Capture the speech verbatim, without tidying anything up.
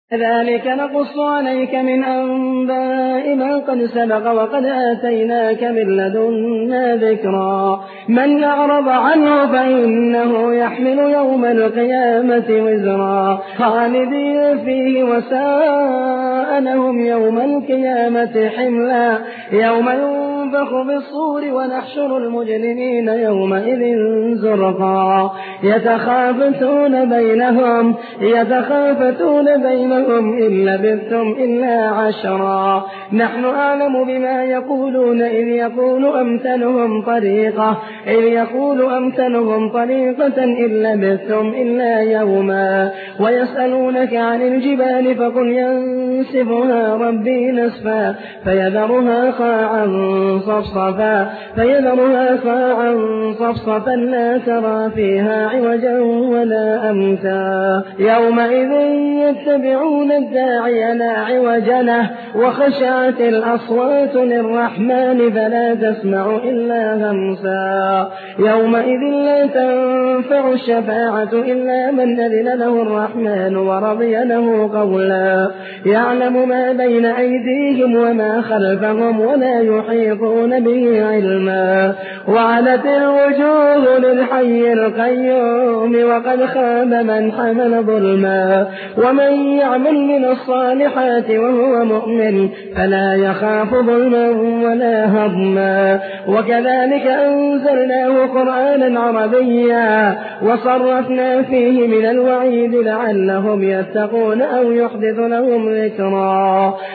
كذلك نقص عليك من أنباء ما قد سبق وقد آتيناك من لدنا ذكرا من أعرض عنه فإنه يحمل يوم القيامة وزرا خالدين فيه وساء لهم يوم القيامة حملا يوم ينفخ بالصور ونحشر المجرمين يومئذ زرقا يتخافتون بينهم يتخافتون بينهم إن لبثتم إلا عشرا نحن أعلم بما يقولون إذ يقول أمثلهم طريقة إذ يقول أمثلهم طريقة إن لبثتم إلا يوما ويسألونك عن الجبال فقل ينسفها ربي نسفا فيذرها قاعا صفصفا فيذرها قاعا صفصفا لا ترى فيها عوجا ولا أمتا يومئذ يتبعون الداعي لا عوج له وخشعت الأصوات للرحمن فلا تسمع إلا همسا يومئذ لا تنفع الشفاعة إلا من أذن له الرحمن ورضي له قولا يعلم ما بين أيديهم وما خلفهم ولا يحيطون به علما وعنت الوجوه للحي القيوم وقد خاب من حمل ظلما ومن يعمل من الصالحات وهو مؤمن فلا يخاف ظلما ولا هضما وكذلك أنزلناه قرآنا عربيا وصرفنا فيه من الوعيد لعلهم يتقون أو يحدث لهم ذكرا